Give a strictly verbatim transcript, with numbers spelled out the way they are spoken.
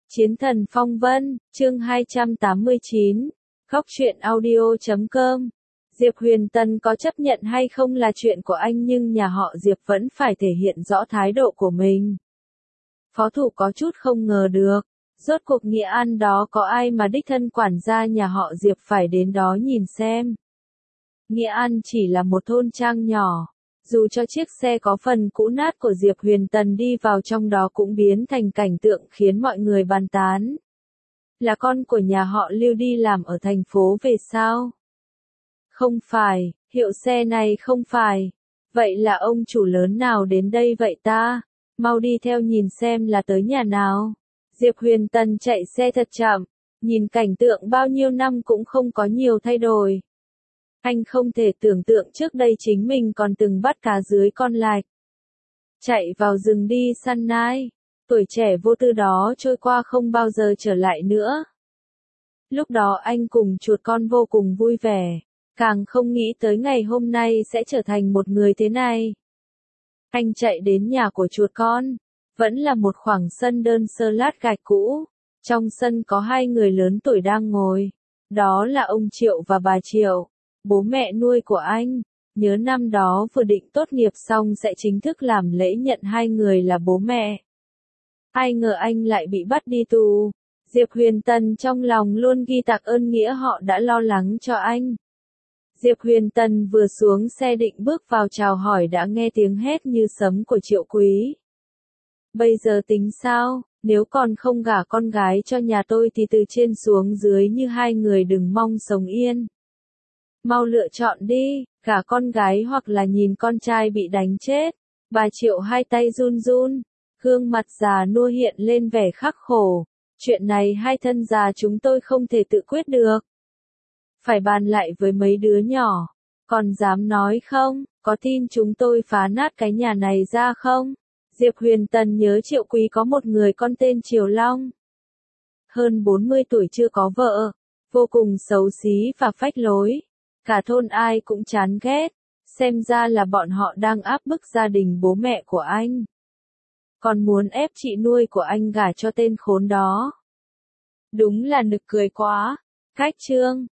Chiến thần phong vân, chương hai trăm tám mươi chín, Góc truyện audio chấm com. Diệp Huyền Tân có chấp nhận hay không là chuyện của anh, nhưng nhà họ Diệp vẫn phải thể hiện rõ thái độ của mình. Phó thủ có chút không ngờ được, rốt cuộc Nghĩa An đó có ai mà đích thân quản gia nhà họ Diệp phải đến đó nhìn xem. Nghĩa An chỉ là một thôn trang nhỏ, dù cho chiếc xe có phần cũ nát của Diệp Huyền Tân đi vào trong đó cũng biến thành cảnh tượng khiến mọi người bàn tán. Là con của nhà họ Lưu đi làm ở thành phố về sao? Không phải, hiệu xe này không phải. Vậy là ông chủ lớn nào đến đây vậy ta? Mau đi theo nhìn xem là tới nhà nào. Diệp Huyền Tân chạy xe thật chậm, nhìn cảnh tượng bao nhiêu năm cũng không có nhiều thay đổi. Anh không thể tưởng tượng trước đây chính mình còn từng bắt cá dưới con lạch. Chạy vào rừng đi săn nai, tuổi trẻ vô tư đó trôi qua không bao giờ trở lại nữa. Lúc đó anh cùng chuột con vô cùng vui vẻ, càng không nghĩ tới ngày hôm nay sẽ trở thành một người thế này. Anh chạy đến nhà của chuột con, vẫn là một khoảng sân đơn sơ lát gạch cũ. Trong sân có hai người lớn tuổi đang ngồi, đó là ông Triệu và bà Triệu, bố mẹ nuôi của anh. Nhớ năm đó vừa định tốt nghiệp xong sẽ chính thức làm lễ nhận hai người là bố mẹ. Ai ngờ anh lại bị bắt đi tù. Diệp Huyền Tân trong lòng luôn ghi tạc ơn nghĩa họ đã lo lắng cho anh. Diệp Huyền Tân vừa xuống xe định bước vào chào hỏi đã nghe tiếng hét như sấm của Triệu Quý. Bây giờ tính sao, nếu còn không gả con gái cho nhà tôi thì từ trên xuống dưới như hai người đừng mong sống yên. Mau lựa chọn đi, gả con gái hoặc là nhìn con trai bị đánh chết. Bà Triệu hai tay run run, gương mặt già nua hiện lên vẻ khắc khổ. Chuyện này hai thân già chúng tôi không thể tự quyết được. Phải bàn lại với mấy đứa nhỏ. Còn dám nói không, có tin chúng tôi phá nát cái nhà này ra không? Diệp Huyền Tân nhớ Triệu Quý có một người con tên Triều Long. Hơn bốn mươi tuổi chưa có vợ, vô cùng xấu xí và phách lối. Cả thôn ai cũng chán ghét, xem ra là bọn họ đang áp bức gia đình bố mẹ của anh. Còn muốn ép chị nuôi của anh gả cho tên khốn đó. Đúng là nực cười quá. Cách chương